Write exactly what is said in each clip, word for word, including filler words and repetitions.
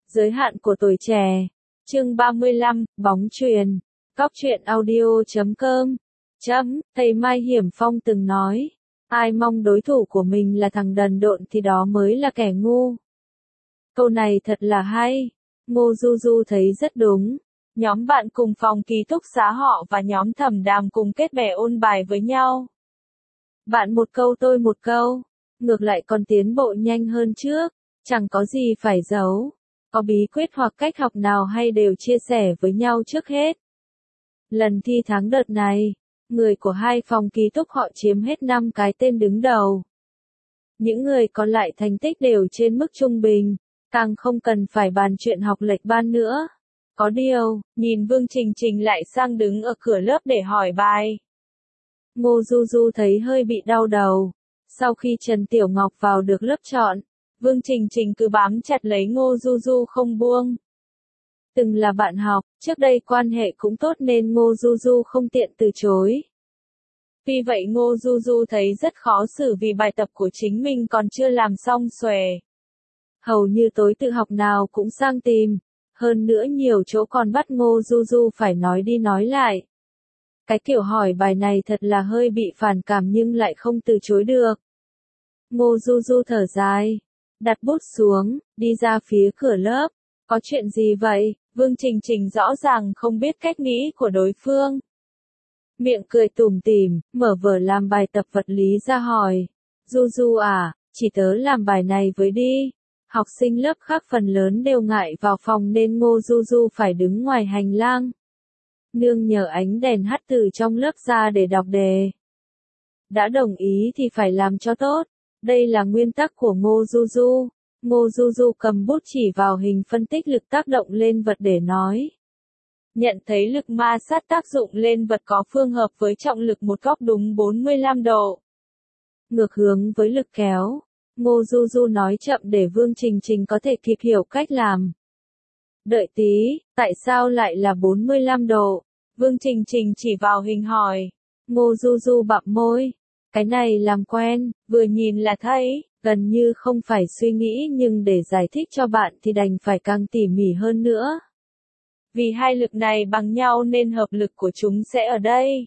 Giới hạn của tuổi trẻ. Chương ba mươi lăm, bóng chuyền. Cóc truyện audio chấm com. Chấm, thầy Mai Hiểm Phong từng nói, ai mong đối thủ của mình là thằng đần độn thì đó mới là kẻ ngu. Câu này thật là hay. Ngô Du Du thấy rất đúng. Nhóm bạn cùng phòng ký túc xá họ và nhóm Thẩm Đàm cùng kết bè ôn bài với nhau. Bạn một câu tôi một câu, ngược lại còn tiến bộ nhanh hơn trước, chẳng có gì phải giấu. Có bí quyết hoặc cách học nào hay đều chia sẻ với nhau trước hết. Lần thi tháng đợt này, người của hai phòng ký túc họ chiếm hết năm cái tên đứng đầu. Những người còn lại thành tích đều trên mức trung bình, càng không cần phải bàn chuyện học lệch ban nữa. Có điều, nhìn Vương Trình Trình lại sang đứng ở cửa lớp để hỏi bài. Ngô Du Du thấy hơi bị đau đầu. Sau khi Trần Tiểu Ngọc vào được lớp chọn, Vương Trình Trình cứ bám chặt lấy Ngô Du Du không buông. Từng là bạn học, trước đây quan hệ cũng tốt nên Ngô Du Du không tiện từ chối. Vì vậy Ngô Du Du thấy rất khó xử vì bài tập của chính mình còn chưa làm xong xuề. Hầu như tối tự học nào cũng sang tìm, hơn nữa nhiều chỗ còn bắt Ngô Du Du phải nói đi nói lại. Cái kiểu hỏi bài này thật là hơi bị phản cảm nhưng lại không từ chối được. Ngô Du Du thở dài, đặt bút xuống, đi ra phía cửa lớp. Có chuyện gì vậy? Vương Trình Trình rõ ràng không biết cách nghĩ của đối phương. Miệng cười tủm tỉm, mở vở làm bài tập vật lý ra hỏi. Du Du à, chỉ tớ làm bài này với đi. Học sinh lớp khác phần lớn đều ngại vào phòng nên Ngô Du Du phải đứng ngoài hành lang. Nương nhờ ánh đèn hắt từ trong lớp ra để đọc đề. Đã đồng ý thì phải làm cho tốt. Đây là nguyên tắc của Ngô Du Du. Ngô Du Du cầm bút chỉ vào hình phân tích lực tác động lên vật để nói. Nhận thấy lực ma sát tác dụng lên vật có phương hợp với trọng lực một góc đúng bốn mươi lăm độ. Ngược hướng với lực kéo. Ngô Du Du nói chậm để Vương Trình Trình có thể kịp hiểu cách làm. Đợi tí, tại sao lại là bốn mươi lăm độ? Vương Trình Trình chỉ vào hình hỏi. Ngô Du Du bặm môi. Cái này làm quen, vừa nhìn là thấy, gần như không phải suy nghĩ nhưng để giải thích cho bạn thì đành phải càng tỉ mỉ hơn nữa. Vì hai lực này bằng nhau nên hợp lực của chúng sẽ ở đây.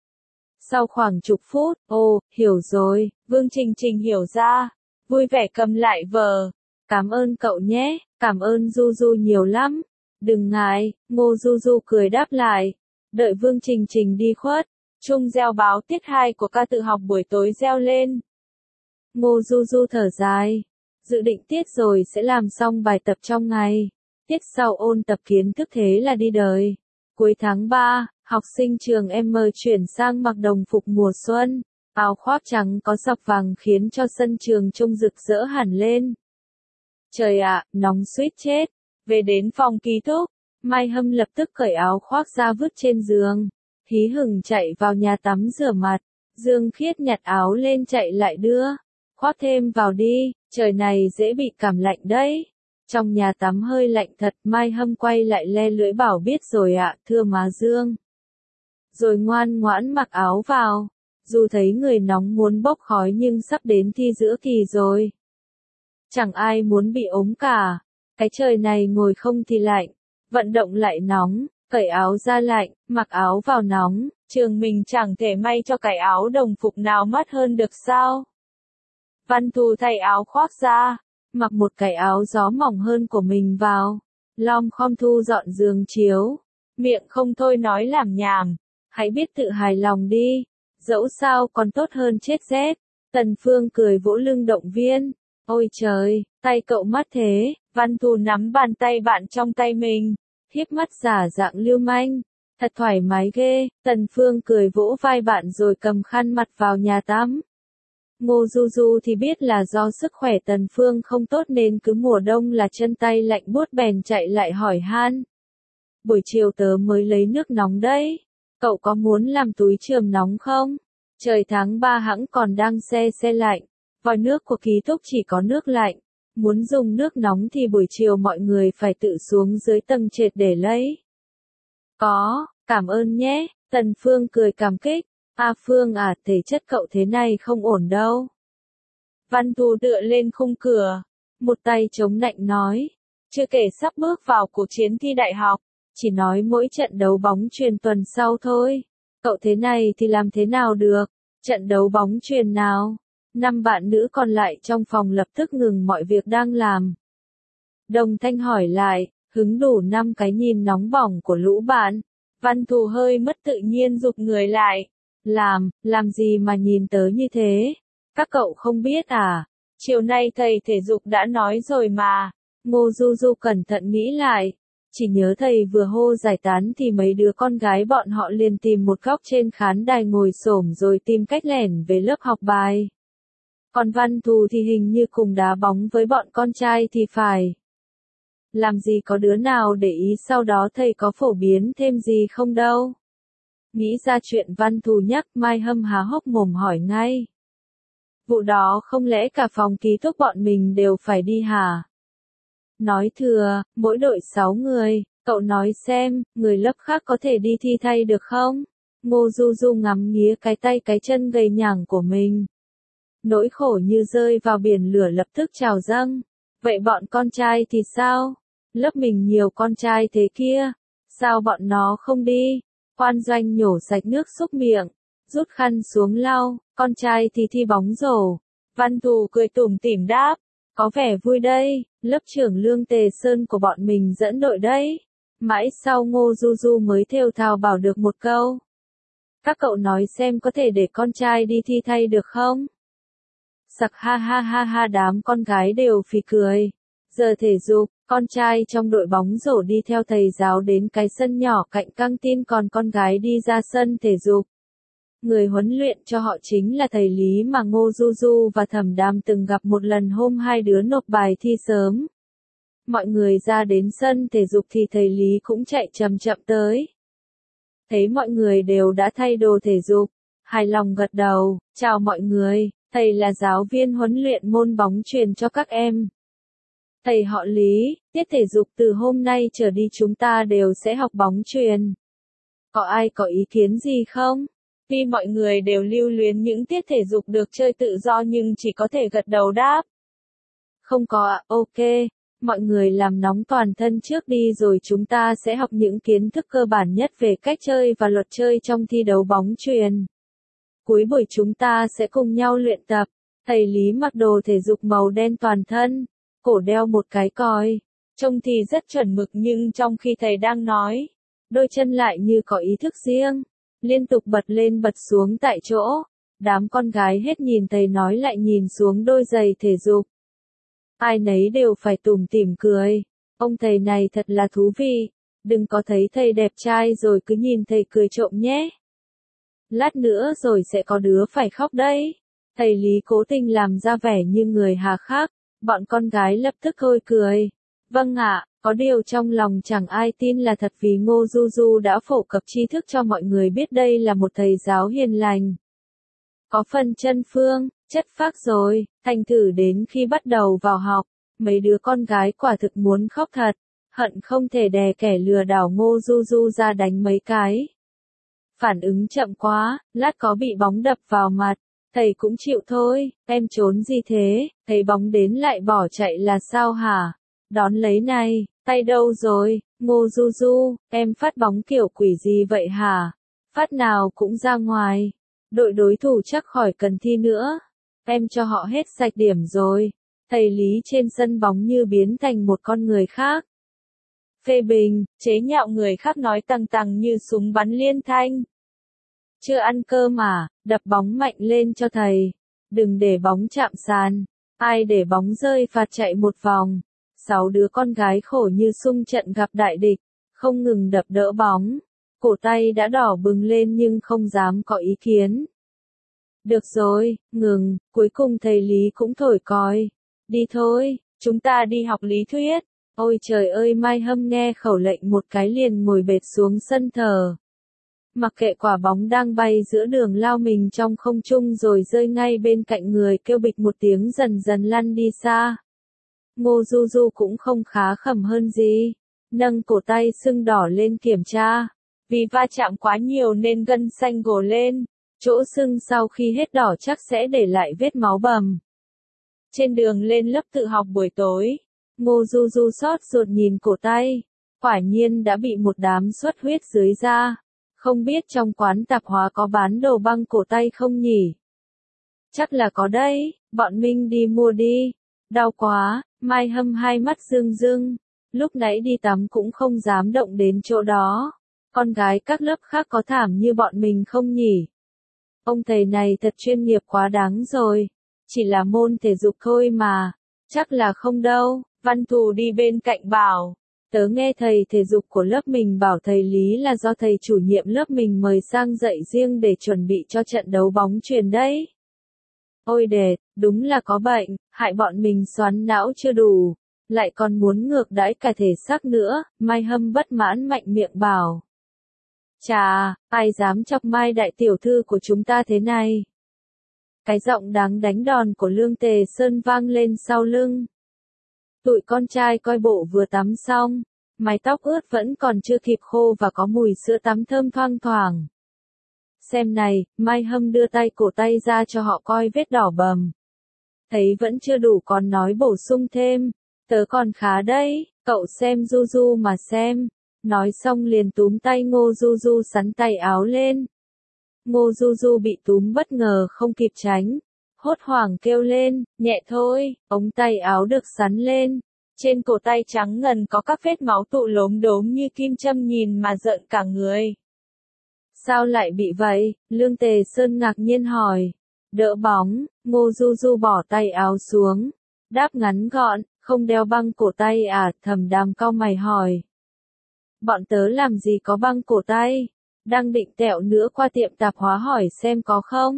Sau khoảng chục phút, ồ, hiểu rồi, Vương Trình Trình hiểu ra, vui vẻ cầm lại vở. Cảm ơn cậu nhé, cảm ơn Du Du nhiều lắm. Đừng ngại, Ngô Du Du cười đáp lại. Đợi Vương Trình Trình đi khuất, chuông reo báo tiết hai của ca tự học buổi tối reo lên. Ngô Du Du thở dài, dự định tiết rồi sẽ làm xong bài tập trong ngày. Tiết sau ôn tập kiến thức thế là đi đời. Cuối tháng ba, học sinh trường M chuyển sang mặc đồng phục mùa xuân, áo khoác trắng có sọc vàng khiến cho sân trường trông rực rỡ hẳn lên. Trời ạ, nóng suýt chết. Về đến phòng ký túc, Mai Hâm lập tức cởi áo khoác ra vứt trên giường. Hí hửng chạy vào nhà tắm rửa mặt. Dương Khiết nhặt áo lên chạy lại đưa. Khoác thêm vào đi, trời này dễ bị cảm lạnh đấy. Trong nhà tắm hơi lạnh thật, Mai Hâm quay lại le lưỡi bảo biết rồi ạ, thưa má Dương. Rồi ngoan ngoãn mặc áo vào. Dù thấy người nóng muốn bốc khói nhưng sắp đến thi giữa kỳ rồi. Chẳng ai muốn bị ốm cả. Cái trời này ngồi không thì lạnh, vận động lại nóng, cởi áo ra lạnh, mặc áo vào nóng, trường mình chẳng thể may cho cái áo đồng phục nào mát hơn được sao. Văn Thù thay áo khoác ra, mặc một cái áo gió mỏng hơn của mình vào, lom khom thu dọn giường chiếu, miệng không thôi nói làm nhảm, hãy biết tự hài lòng đi, dẫu sao còn tốt hơn chết rét. Tần Phương cười vỗ lưng động viên, ôi trời, tay cậu mát thế. Văn Thù nắm bàn tay bạn trong tay mình, hiếp mắt giả dạng lưu manh, thật thoải mái ghê. Tần Phương cười vỗ vai bạn rồi cầm khăn mặt vào nhà tắm. Ngô Du Du thì biết là do sức khỏe Tần Phương không tốt nên cứ mùa đông là chân tay lạnh buốt bèn chạy lại hỏi han. Buổi chiều tớ mới lấy nước nóng đấy, cậu có muốn làm túi chườm nóng không? Trời tháng ba hẵng còn đang se se lạnh, vòi nước của ký túc chỉ có nước lạnh. Muốn dùng nước nóng thì buổi chiều mọi người phải tự xuống dưới tầng trệt để lấy. Có, cảm ơn nhé, Tần Phương cười cảm kích. A Phương à, thể chất cậu thế này không ổn đâu. Văn Thù tựa lên khung cửa, một tay chống nạnh nói. chưa kể sắp bước vào cuộc chiến thi đại học, chỉ nói mỗi trận đấu bóng chuyền tuần sau thôi. Cậu thế này thì làm thế nào được? Trận đấu bóng chuyền nào? Năm bạn nữ còn lại trong phòng lập tức ngừng mọi việc đang làm. Đồng Thanh hỏi lại, hứng đủ năm cái nhìn nóng bỏng của lũ bạn. Văn Thù hơi mất tự nhiên rụt người lại. Làm, làm gì mà nhìn tớ như thế? Các cậu không biết à? Chiều nay thầy thể dục đã nói rồi mà. Ngô Du Du cẩn thận nghĩ lại. Chỉ nhớ thầy vừa hô giải tán thì mấy đứa con gái bọn họ liền tìm một góc trên khán đài ngồi xổm rồi tìm cách lẻn về lớp học bài. Còn Văn Thù thì hình như cùng đá bóng với bọn con trai thì phải. Làm gì có đứa nào để ý sau đó thầy có phổ biến thêm gì không đâu. Nghĩ ra chuyện Văn Thù nhắc, Mai Hâm há hốc mồm hỏi ngay. Vụ đó không lẽ cả phòng ký túc bọn mình đều phải đi hả? Nói thừa, mỗi đội sáu người, cậu nói xem, người lớp khác có thể đi thi thay được không? Ngô Du Du ngắm nghía cái tay cái chân gầy nhảng của mình. Nỗi khổ như rơi vào biển lửa lập tức trào dâng. Vậy bọn con trai thì sao? Lớp mình nhiều con trai thế kia. Sao bọn nó không đi? Quan Doanh nhổ sạch nước xúc miệng, rút khăn xuống lau, con trai thì thi bóng rổ. Văn Thù cười tủm tỉm đáp, có vẻ vui đây, lớp trưởng Lương Tề Sơn của bọn mình dẫn đội đấy. Mãi sau Ngô Du Du mới thều thào bảo được một câu. Các cậu nói xem có thể để con trai đi thi thay được không? Sặc ha ha ha ha, đám con gái đều phì cười. Giờ thể dục, con trai trong đội bóng rổ đi theo thầy giáo đến cái sân nhỏ cạnh căng tin, còn con gái đi ra sân thể dục. Người huấn luyện cho họ chính là thầy Lý mà Ngô Du Du và Thẩm Đàm từng gặp một lần hôm hai đứa nộp bài thi sớm. Mọi người ra đến sân thể dục thì thầy Lý cũng chạy chậm chậm tới. Thấy mọi người đều đã thay đồ thể dục, hài lòng gật đầu, chào mọi người, thầy là giáo viên huấn luyện môn bóng chuyền cho các em. Thầy họ Lý, tiết thể dục từ hôm nay trở đi chúng ta đều sẽ học bóng chuyền. Có ai có ý kiến gì không? Vì mọi người đều lưu luyến những tiết thể dục được chơi tự do nhưng chỉ có thể gật đầu đáp. Không có ạ, ok. Mọi người làm nóng toàn thân trước đi rồi chúng ta sẽ học những kiến thức cơ bản nhất về cách chơi và luật chơi trong thi đấu bóng chuyền. Cuối buổi chúng ta sẽ cùng nhau luyện tập. Thầy Lý mặc đồ thể dục màu đen toàn thân, cổ đeo một cái còi. Trông thì rất chuẩn mực nhưng trong khi thầy đang nói, đôi chân lại như có ý thức riêng. Liên tục bật lên bật xuống tại chỗ. Đám con gái hết nhìn thầy nói lại nhìn xuống đôi giày thể dục. Ai nấy đều phải tủm tỉm cười. Ông thầy này thật là thú vị. Đừng có thấy thầy đẹp trai rồi cứ nhìn thầy cười trộm nhé. Lát nữa rồi sẽ có đứa phải khóc đấy. Thầy Lý cố tình làm ra vẻ như người hà khắc. Bọn con gái lập tức thôi cười. Vâng ạ, có điều trong lòng chẳng ai tin là thật vì Ngô Du Du đã phổ cập tri thức cho mọi người biết đây là một thầy giáo hiền lành. Có phần chân phương, chất phác rồi, thành thử đến khi bắt đầu vào học, mấy đứa con gái quả thực muốn khóc thật, hận không thể đè kẻ lừa đảo Ngô Du Du ra đánh mấy cái. Phản ứng chậm quá, lát có bị bóng đập vào mặt, thầy cũng chịu thôi, em trốn gì thế, thấy bóng đến lại bỏ chạy là sao hả? Đón lấy này, tay đâu rồi, Ngô Du Du, em phát bóng kiểu quỷ gì vậy hả? Phát nào cũng ra ngoài, đội đối thủ chắc khỏi cần thi nữa, em cho họ hết sạch điểm rồi. Thầy Lý trên sân bóng như biến thành một con người khác. Phê bình, chế nhạo người khác nói tằng tằng như súng bắn liên thanh. Chưa ăn cơm à, đập bóng mạnh lên cho thầy. Đừng để bóng chạm sàn. Ai để bóng rơi phạt chạy một vòng. Sáu đứa con gái khổ như xung trận gặp đại địch, không ngừng đập đỡ bóng. Cổ tay đã đỏ bừng lên nhưng không dám có ý kiến. Được rồi, ngừng, cuối cùng thầy Lý cũng thổi còi. Đi thôi, chúng ta đi học lý thuyết. Ôi trời ơi, Mai Hâm nghe khẩu lệnh một cái liền ngồi bệt xuống sân thờ. Mặc kệ quả bóng đang bay giữa đường lao mình trong không trung rồi rơi ngay bên cạnh người, kêu bịch một tiếng dần dần lăn đi xa. Ngô Du Du cũng không khá khẩm hơn gì. Nâng cổ tay sưng đỏ lên kiểm tra. Vì va chạm quá nhiều nên gân xanh gồ lên. Chỗ sưng sau khi hết đỏ chắc sẽ để lại vết máu bầm. Trên đường lên lớp tự học buổi tối, Ngô Du Du xót ruột nhìn cổ tay, quả nhiên đã bị một đám xuất huyết dưới da. Không biết trong quán tạp hóa có bán đồ băng cổ tay không nhỉ? Chắc là có đấy, bọn mình đi mua đi. Đau quá, Mai Hâm hai mắt rưng rưng, lúc nãy đi tắm cũng không dám động đến chỗ đó. Con gái các lớp khác có thảm như bọn mình không nhỉ? Ông thầy này thật chuyên nghiệp quá đáng rồi, chỉ là môn thể dục thôi mà, chắc là không đâu. Văn Thù đi bên cạnh bảo, tớ nghe thầy thể dục của lớp mình bảo thầy Lý là do thầy chủ nhiệm lớp mình mời sang dạy riêng để chuẩn bị cho trận đấu bóng chuyền đấy. Ôi đệt, đúng là có bệnh, hại bọn mình xoắn não chưa đủ, lại còn muốn ngược đãi cả thể xác nữa, Mai Hâm bất mãn mạnh miệng bảo. Chà, ai dám chọc Mai đại tiểu thư của chúng ta thế này? Cái giọng đáng đánh đòn của Lương Tề Sơn vang lên sau lưng. Tụi con trai coi bộ vừa tắm xong, mái tóc ướt vẫn còn chưa kịp khô và có mùi sữa tắm thơm thoang thoảng. Xem này, Mai Hâm đưa tay cổ tay ra cho họ coi vết đỏ bầm. Thấy vẫn chưa đủ còn nói bổ sung thêm, tớ còn khá đấy, cậu xem Du Du mà xem. Nói xong liền túm tay Ngô Du Du sắn tay áo lên. Ngô Du Du bị túm bất ngờ không kịp tránh, hốt hoảng kêu lên, nhẹ thôi, ống tay áo được sắn lên. Trên cổ tay trắng ngần có các vết máu tụ lốm đốm như kim châm nhìn mà rợn cả người. Sao lại bị vậy? Lương Tề Sơn ngạc nhiên hỏi. Đỡ bóng, Ngô Du Du bỏ tay áo xuống. Đáp ngắn gọn, không đeo băng cổ tay à? Thẩm Đàm cau mày hỏi. Bọn tớ làm gì có băng cổ tay? Đang định tẹo nữa qua tiệm tạp hóa hỏi xem có không?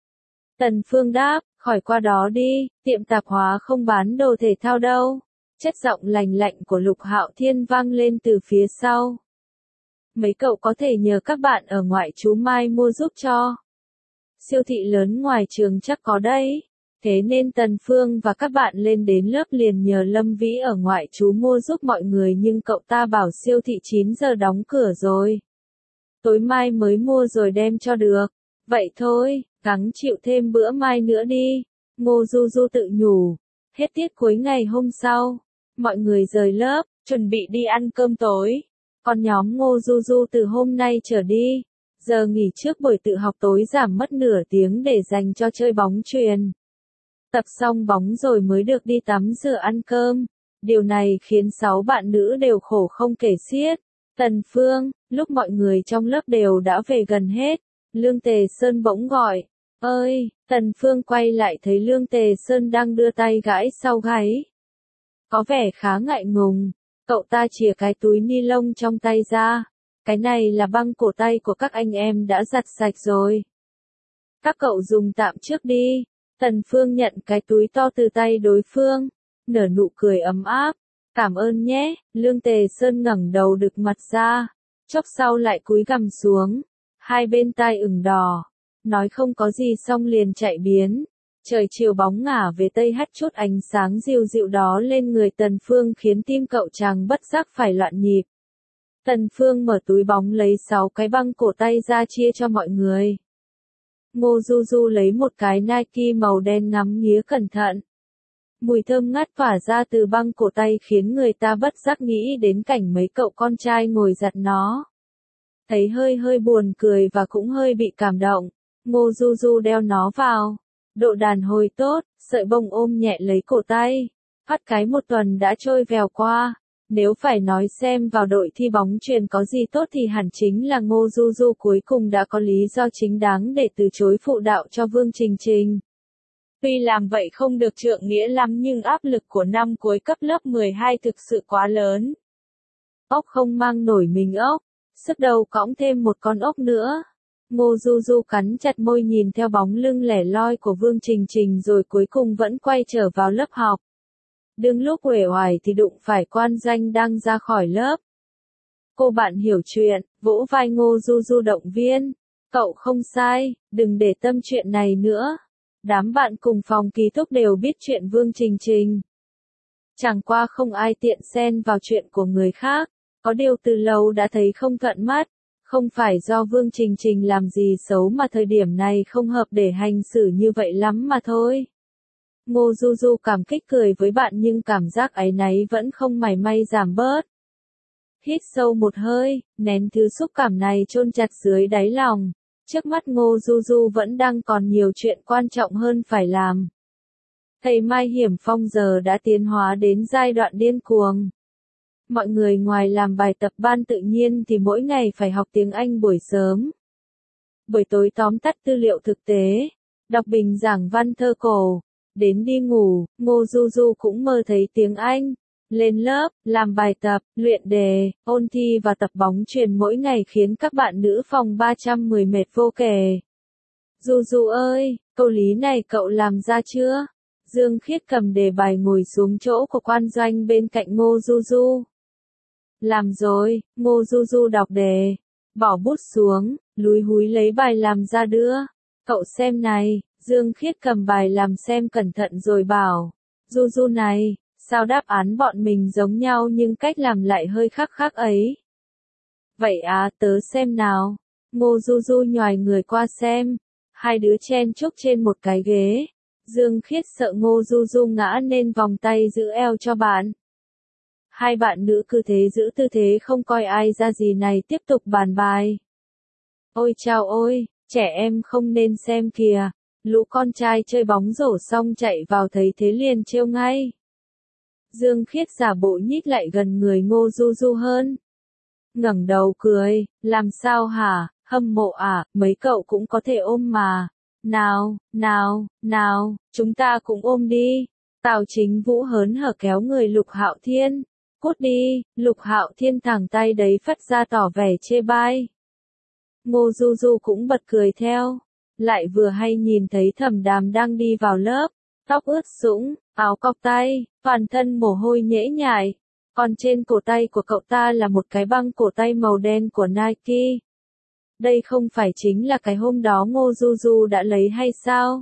Tần Phương đáp, khỏi qua đó đi, tiệm tạp hóa không bán đồ thể thao đâu. Chất giọng lành lạnh của Lục Hạo Thiên vang lên từ phía sau. Mấy cậu có thể nhờ các bạn ở ngoại trú Mai mua giúp cho. Siêu thị lớn ngoài trường chắc có đấy. Thế nên Tần Phương và các bạn lên đến lớp liền nhờ Lâm Vĩ ở ngoại trú mua giúp mọi người nhưng cậu ta bảo siêu thị chín giờ đóng cửa rồi. Tối mai mới mua rồi đem cho được. Vậy thôi, gắng chịu thêm bữa mai nữa đi. Ngô Du Du tự nhủ. Hết tiết cuối ngày hôm sau, mọi người rời lớp, chuẩn bị đi ăn cơm tối. Còn nhóm Ngô Du Du từ hôm nay trở đi, giờ nghỉ trước buổi tự học tối giảm mất nửa tiếng để dành cho chơi bóng chuyền. Tập xong bóng rồi mới được đi tắm rửa ăn cơm. Điều này khiến sáu bạn nữ đều khổ không kể xiết. Tần Phương, lúc mọi người trong lớp đều đã về gần hết, Lương Tề Sơn bỗng gọi. Ơi, Tần Phương quay lại thấy Lương Tề Sơn đang đưa tay gãi sau gáy. Có vẻ khá ngại ngùng, cậu ta chìa cái túi ni lông trong tay ra. Cái này là băng cổ tay của các anh em đã giặt sạch rồi. Các cậu dùng tạm trước đi. Tần Phương nhận cái túi to từ tay đối phương, nở nụ cười ấm áp. Cảm ơn nhé, Lương Tề Sơn ngẩng đầu đực mặt ra, chốc sau lại cúi gằm xuống, hai bên tai ửng đỏ, nói không có gì xong liền chạy biến. Trời chiều bóng ngả về tây hắt chút ánh sáng dịu dịu đó lên người Tần Phương khiến tim cậu chàng bất giác phải loạn nhịp. Tần Phương mở túi bóng lấy sáu cái băng cổ tay ra chia cho mọi người. Ngô Du Du lấy một cái Nike màu đen ngắm nghía cẩn thận. Mùi thơm ngát tỏa ra từ băng cổ tay khiến người ta bất giác nghĩ đến cảnh mấy cậu con trai ngồi giặt nó. Thấy hơi hơi buồn cười và cũng hơi bị cảm động, Ngô Du Du đeo nó vào. Độ đàn hồi tốt, sợi bông ôm nhẹ lấy cổ tay. Phát cái một tuần đã trôi vèo qua. Nếu phải nói xem vào đội thi bóng chuyền có gì tốt thì hẳn chính là Ngô Du Du cuối cùng đã có lý do chính đáng để từ chối phụ đạo cho Vương Trình Trình. Tuy làm vậy không được trượng nghĩa lắm nhưng áp lực của năm cuối cấp lớp mười hai thực sự quá lớn. Ốc không mang nổi mình ốc, sức đầu cõng thêm một con ốc nữa. Ngô Du Du cắn chặt môi nhìn theo bóng lưng lẻ loi của Vương Trình Trình rồi cuối cùng vẫn quay trở vào lớp học. Đương lúc uể oải thì đụng phải Quan Danh đang ra khỏi lớp. Cô bạn hiểu chuyện, vỗ vai Ngô Du Du động viên. Cậu không sai, đừng để tâm chuyện này nữa. Đám bạn cùng phòng ký túc đều biết chuyện Vương Trình Trình. Chẳng qua không ai tiện xen vào chuyện của người khác. Có điều từ lâu đã thấy không thuận mắt. Không phải do Vương Trình Trình làm gì xấu mà thời điểm này không hợp để hành xử như vậy lắm mà thôi. Ngô Du Du cảm kích cười với bạn nhưng cảm giác áy náy vẫn không mảy may giảm bớt. Hít sâu một hơi, nén thứ xúc cảm này chôn chặt dưới đáy lòng. Trước mắt Ngô Du Du vẫn đang còn nhiều chuyện quan trọng hơn phải làm. Thầy Mai Hiểm Phong giờ đã tiến hóa đến giai đoạn điên cuồng. Mọi người ngoài làm bài tập ban tự nhiên thì mỗi ngày phải học tiếng Anh buổi sớm. Buổi tối tóm tắt tư liệu thực tế, đọc bình giảng văn thơ cổ. Đến đi ngủ, Ngô Du Du cũng mơ thấy tiếng Anh. Lên lớp, làm bài tập, luyện đề, ôn thi và tập bóng chuyền mỗi ngày khiến các bạn nữ phòng ba trăm mười mệt vô kể. Du Du ơi, câu lý này cậu làm ra chưa? Dương Khiết cầm đề bài ngồi xuống chỗ của quan doanh bên cạnh Ngô Du Du. Làm rồi, Ngô Du Du đọc đề, bỏ bút xuống, lúi húi lấy bài làm ra đưa. Cậu xem này, Dương Khiết cầm bài làm xem cẩn thận rồi bảo. Du Du này, sao đáp án bọn mình giống nhau nhưng cách làm lại hơi khác khác ấy? Vậy à, tớ xem nào. Ngô Du Du nhoài người qua xem. Hai đứa chen chúc trên một cái ghế. Dương Khiết sợ Ngô Du Du ngã nên vòng tay giữ eo cho bạn. Hai bạn nữ cứ thế giữ tư thế không coi ai ra gì này tiếp tục bàn bài. Ôi chao ôi, trẻ em không nên xem kìa. Lũ con trai chơi bóng rổ xong chạy vào thấy thế liền trêu ngay. Dương Khiết giả bộ nhích lại gần người Ngô Du Du hơn. Ngẩng đầu cười, làm sao hả, hâm mộ à, mấy cậu cũng có thể ôm mà. Nào, nào, nào, chúng ta cũng ôm đi. Tào Chính Vũ hớn hở kéo người Lục Hạo Thiên. Cút đi, Lục Hạo Thiên thẳng tay đấy phất ra tỏ vẻ chê bai. Ngô Du Du cũng bật cười theo. Lại vừa hay nhìn thấy Thẩm Đàm đang đi vào lớp, tóc ướt sũng, áo cộc tay, toàn thân mồ hôi nhễ nhại. Còn trên cổ tay của cậu ta là một cái băng cổ tay màu đen của Nike. Đây không phải chính là cái hôm đó Ngô Du Du đã lấy hay sao?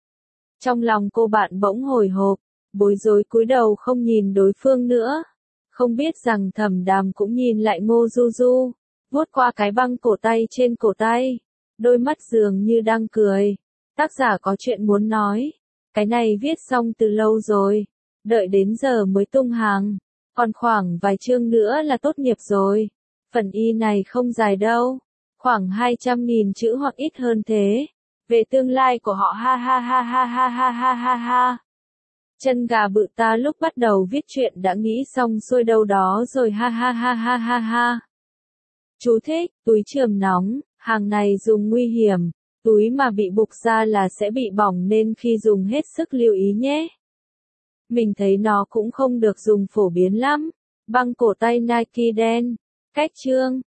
Trong lòng cô bạn bỗng hồi hộp, bối rối cúi đầu không nhìn đối phương nữa. Không biết rằng Thẩm Đàm cũng nhìn lại Ngô Du Du, vuốt qua cái băng cổ tay trên cổ tay. Đôi mắt dường như đang cười. Tác giả có chuyện muốn nói. Cái này viết xong từ lâu rồi. Đợi đến giờ mới tung hàng. Còn khoảng vài chương nữa là tốt nghiệp rồi. Phần y này không dài đâu. Khoảng hai trăm nghìn chữ hoặc ít hơn thế. Về tương lai của họ ha ha ha ha ha ha ha ha ha. Chân gà bự ta lúc bắt đầu viết chuyện đã nghĩ xong xuôi đâu đó rồi ha ha ha ha ha ha. Chú thích, túi chườm nóng. Hàng này dùng nguy hiểm, túi mà bị bục ra là sẽ bị bỏng nên khi dùng hết sức lưu ý nhé. Mình thấy nó cũng không được dùng phổ biến lắm. Băng cổ tay Nike đen. Cách chương